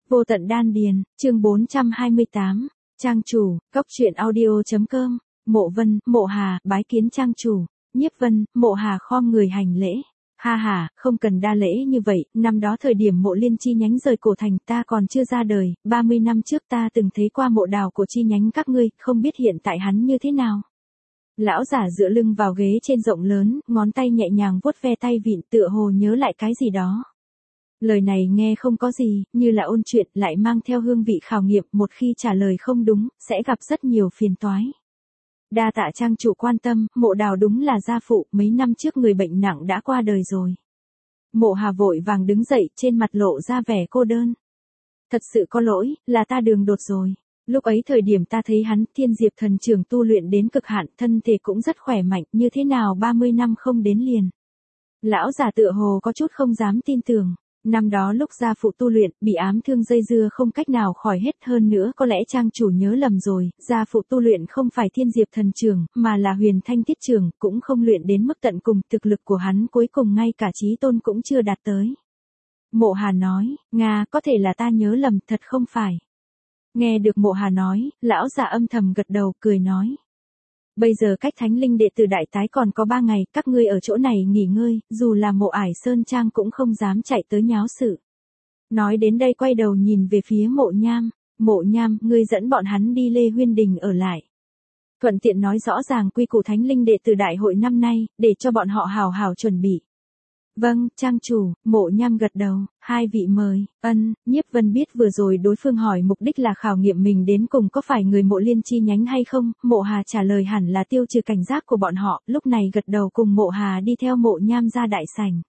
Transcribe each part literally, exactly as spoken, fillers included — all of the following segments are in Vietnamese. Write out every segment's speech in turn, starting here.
Vô tận đan điền, chương bốn trăm hai mươi tám, trang chủ, cốc truyện audio.com, Mộ Vân, Mộ Hà, bái kiến trang chủ, Nhiếp Vân, Mộ Hà khom người hành lễ. Ha ha, không cần đa lễ như vậy, năm đó thời điểm Mộ Liên chi nhánh rời cổ thành ta còn chưa ra đời, ba mươi năm trước ta từng thấy qua mộ đào của chi nhánh các ngươi, không biết hiện tại hắn như thế nào. Lão giả dựa lưng vào ghế trên rộng lớn, ngón tay nhẹ nhàng vuốt ve tay vịn tựa hồ nhớ lại cái gì đó. Lời này nghe không có gì, như là ôn chuyện, lại mang theo hương vị khảo nghiệm, một khi trả lời không đúng, sẽ gặp rất nhiều phiền toái. Đa tạ trang chủ quan tâm, Mộ Đào đúng là gia phụ, mấy năm trước người bệnh nặng đã qua đời rồi. Mộ Hà vội vàng đứng dậy, trên mặt lộ ra vẻ cô đơn. Thật sự có lỗi, là ta đường đột rồi. Lúc ấy thời điểm ta thấy hắn, Thiên Diệp thần trưởng tu luyện đến cực hạn, thân thể cũng rất khỏe mạnh, như thế nào ba mươi năm không đến liền. Lão già tựa hồ có chút không dám tin tưởng. Năm đó lúc gia phụ tu luyện, bị ám thương dây dưa không cách nào khỏi hết, hơn nữa có lẽ trang chủ nhớ lầm rồi, gia phụ tu luyện không phải Thiên Diệp thần trưởng, mà là Huyền Thanh Thiết trưởng, cũng không luyện đến mức tận cùng, thực lực của hắn cuối cùng ngay cả chí tôn cũng chưa đạt tới. Mộ Hà nói, Nga, có thể là ta nhớ lầm, thật không phải. Nghe được Mộ Hà nói, lão già âm thầm gật đầu, cười nói. Bây giờ cách thánh linh đệ tử đại tái còn có ba ngày, các ngươi ở chỗ này nghỉ ngơi, dù là Mộ Ải Sơn Trang cũng không dám chạy tới nháo sự. Nói đến đây quay đầu nhìn về phía Mộ Nham, Mộ Nham, ngươi dẫn bọn hắn đi Lê Huyên Đình ở lại. Thuận tiện nói rõ ràng quy củ thánh linh đệ tử đại hội năm nay, để cho bọn họ hào hào chuẩn bị. Vâng, trang chủ, Mộ Nham gật đầu, hai vị mời, ân, Nhiếp Vân biết vừa rồi đối phương hỏi mục đích là khảo nghiệm mình đến cùng có phải người Mộ Liên chi nhánh hay không, Mộ Hà trả lời hẳn là tiêu trừ cảnh giác của bọn họ, lúc này gật đầu cùng Mộ Hà đi theo Mộ Nham ra đại sảnh.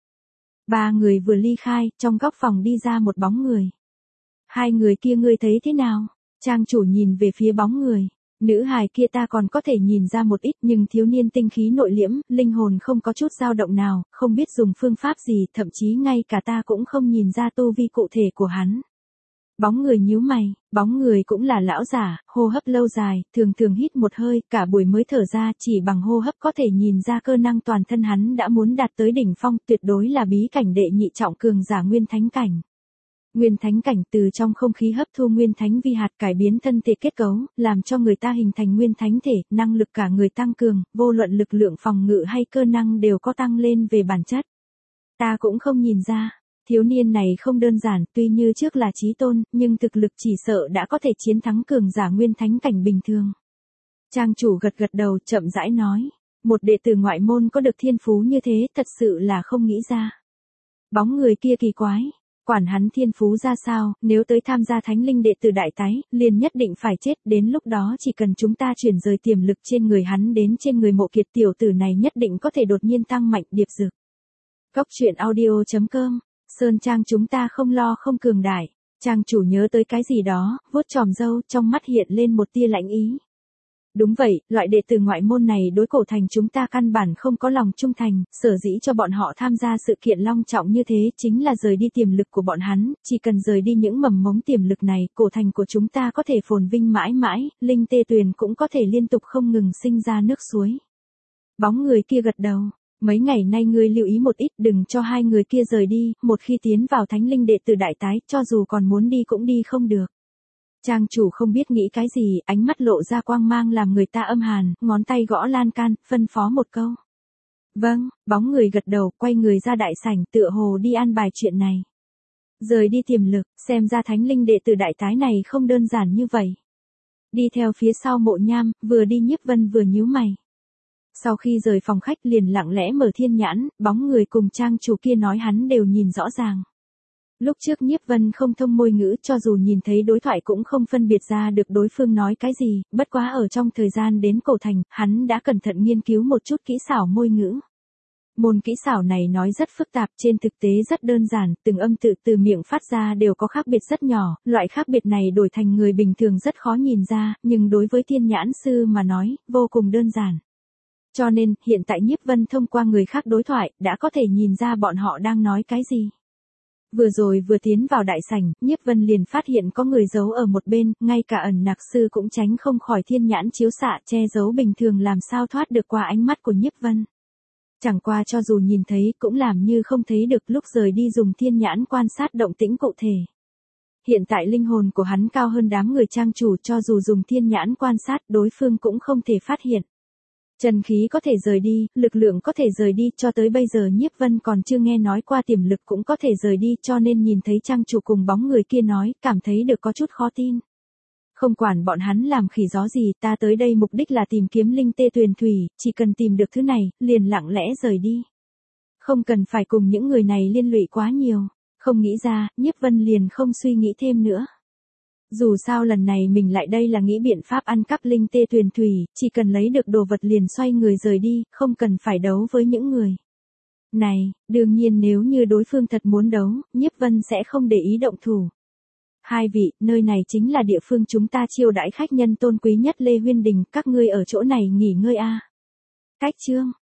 Ba người vừa ly khai, trong góc phòng đi ra một bóng người. Hai người kia ngươi thấy thế nào? Trang chủ nhìn về phía bóng người. Nữ hài kia ta còn có thể nhìn ra một ít nhưng thiếu niên tinh khí nội liễm, linh hồn không có chút dao động nào, không biết dùng phương pháp gì, thậm chí ngay cả ta cũng không nhìn ra tu vi cụ thể của hắn. Bóng người nhíu mày, bóng người cũng là lão giả, hô hấp lâu dài, thường thường hít một hơi, cả buổi mới thở ra, chỉ bằng hô hấp có thể nhìn ra cơ năng toàn thân hắn đã muốn đạt tới đỉnh phong, tuyệt đối là bí cảnh đệ nhị trọng cường giả nguyên thánh cảnh. Nguyên thánh cảnh từ trong không khí hấp thu nguyên thánh vi hạt cải biến thân thể kết cấu, làm cho người ta hình thành nguyên thánh thể, năng lực cả người tăng cường, vô luận lực lượng phòng ngự hay cơ năng đều có tăng lên về bản chất. Ta cũng không nhìn ra, thiếu niên này không đơn giản, tuy như trước là chí tôn, nhưng thực lực chỉ sợ đã có thể chiến thắng cường giả nguyên thánh cảnh bình thường. Trang chủ gật gật đầu, chậm rãi nói, một đệ tử ngoại môn có được thiên phú như thế, thật sự là không nghĩ ra. Bóng người kia kỳ quái. Quản hắn thiên phú ra sao, nếu tới tham gia thánh linh đệ tử đại tái, liền nhất định phải chết, đến lúc đó chỉ cần chúng ta chuyển rời tiềm lực trên người hắn đến trên người Mộ Kiệt tiểu tử này nhất định có thể đột nhiên tăng mạnh điệp dược. Cốc truyện audio.com, Sơn Trang chúng ta không lo không cường đại, trang chủ nhớ tới cái gì đó, vuốt chòm râu, trong mắt hiện lên một tia lãnh ý. Đúng vậy, loại đệ tử ngoại môn này đối cổ thành chúng ta căn bản không có lòng trung thành, sở dĩ cho bọn họ tham gia sự kiện long trọng như thế chính là rời đi tiềm lực của bọn hắn, chỉ cần rời đi những mầm mống tiềm lực này, cổ thành của chúng ta có thể phồn vinh mãi mãi, linh tê tuyền cũng có thể liên tục không ngừng sinh ra nước suối. Bóng người kia gật đầu, mấy ngày nay ngươi lưu ý một ít đừng cho hai người kia rời đi, một khi tiến vào thánh linh đệ tử đại tái, cho dù còn muốn đi cũng đi không được. Trang chủ không biết nghĩ cái gì, ánh mắt lộ ra quang mang làm người ta âm hàn, ngón tay gõ lan can, phân phó một câu. Vâng, bóng người gật đầu, quay người ra đại sảnh, tựa hồ đi an bài chuyện này. Rời đi tiềm lực, xem ra thánh linh đệ tử đại tái này không đơn giản như vậy. Đi theo phía sau Mộ Nham, vừa đi Nhiếp Vân vừa nhíu mày. Sau khi rời phòng khách liền lặng lẽ mở thiên nhãn, bóng người cùng trang chủ kia nói hắn đều nhìn rõ ràng. Lúc trước Nhiếp Vân không thông môi ngữ, cho dù nhìn thấy đối thoại cũng không phân biệt ra được đối phương nói cái gì, bất quá ở trong thời gian đến cổ thành, hắn đã cẩn thận nghiên cứu một chút kỹ xảo môi ngữ. Môn kỹ xảo này nói rất phức tạp, trên thực tế rất đơn giản, từng âm tự từ miệng phát ra đều có khác biệt rất nhỏ, loại khác biệt này đổi thành người bình thường rất khó nhìn ra, nhưng đối với thiên nhãn sư mà nói, vô cùng đơn giản. Cho nên, hiện tại Nhiếp Vân thông qua người khác đối thoại, đã có thể nhìn ra bọn họ đang nói cái gì. Vừa rồi vừa tiến vào đại sảnh, Nhiếp Vân liền phát hiện có người giấu ở một bên, ngay cả ẩn nặc sư cũng tránh không khỏi thiên nhãn chiếu xạ, che giấu bình thường làm sao thoát được qua ánh mắt của Nhiếp Vân. Chẳng qua cho dù nhìn thấy cũng làm như không thấy được, lúc rời đi dùng thiên nhãn quan sát động tĩnh cụ thể. Hiện tại linh hồn của hắn cao hơn đám người trang chủ, cho dù dùng thiên nhãn quan sát đối phương cũng không thể phát hiện. Chân khí có thể rời đi, lực lượng có thể rời đi, cho tới bây giờ Nhiếp Vân còn chưa nghe nói qua tiềm lực cũng có thể rời đi, cho nên nhìn thấy trang chủ cùng bóng người kia nói, cảm thấy được có chút khó tin. Không quản bọn hắn làm khỉ gió gì, ta tới đây mục đích là tìm kiếm linh tê tuyền thủy, chỉ cần tìm được thứ này, liền lặng lẽ rời đi. Không cần phải cùng những người này liên lụy quá nhiều. Không nghĩ ra, Nhiếp Vân liền không suy nghĩ thêm nữa. Dù sao lần này mình lại đây là nghĩ biện pháp ăn cắp linh tê tuyền thủy, chỉ cần lấy được đồ vật liền xoay người rời đi, không cần phải đấu với những người này. Đương nhiên nếu như đối phương thật muốn đấu, Nhiếp Vân sẽ không để ý động thủ. Hai vị, nơi này chính là địa phương chúng ta chiêu đãi khách nhân tôn quý nhất Lê Huyên Đình, các ngươi ở chỗ này nghỉ ngơi a. Cách chương